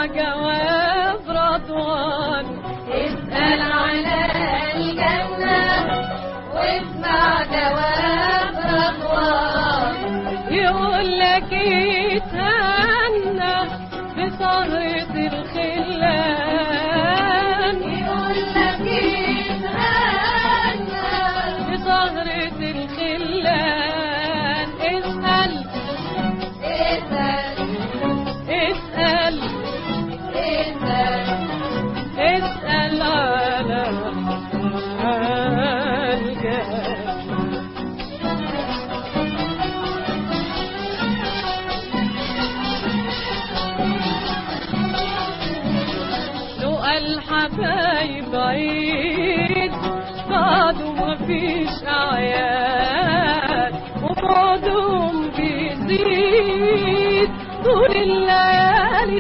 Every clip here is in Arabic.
جواب رضوان. اسأل على الجنة واسمع جواب رضوان. يقول لك اتهنى بسهرة الخلان. يقول لك اتهنى بسهرة الخلان. اسأل اسأل اسأل اسأل اسأل على الجنة. الحبايب عيد بعده مفيش أعياد وبعدهم بيزيد طول الليالي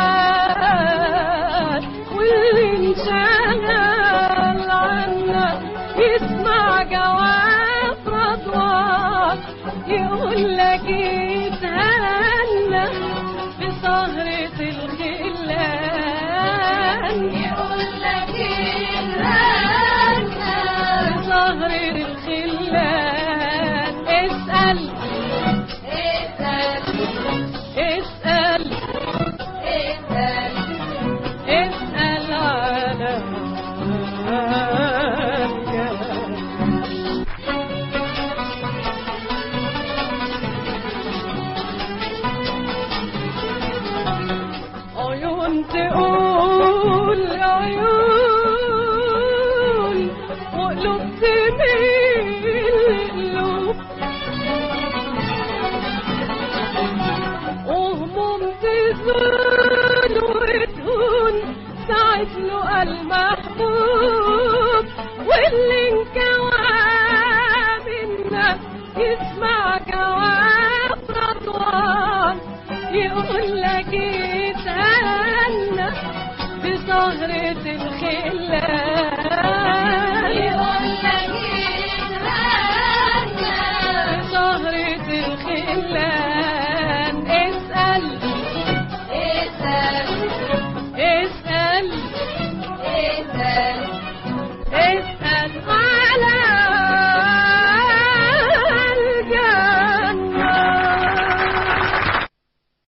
سهاد. واللي انشغل عنا يسمع جواب رضوان. يقول لك اتهنى بسهرة الخلان. يقول لك اتهنى بسهرة الخلان. اسأل اسأل اسأل اسأل اسأل على عيون تقول عيون وقلوب تميل قلوب وهموم تزول وتهون ساعة لقى المحبوب. واللي انكوى منا يسمع جواب رضوان. يقول لك اتهنى بسهرة